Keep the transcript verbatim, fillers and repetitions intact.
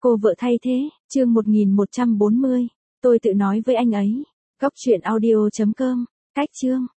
Cô vợ thay thế, chương một nghìn một trăm bốn mươi. Tôi tự nói với anh ấy. Góc truyện audio chấm com. Cách chương.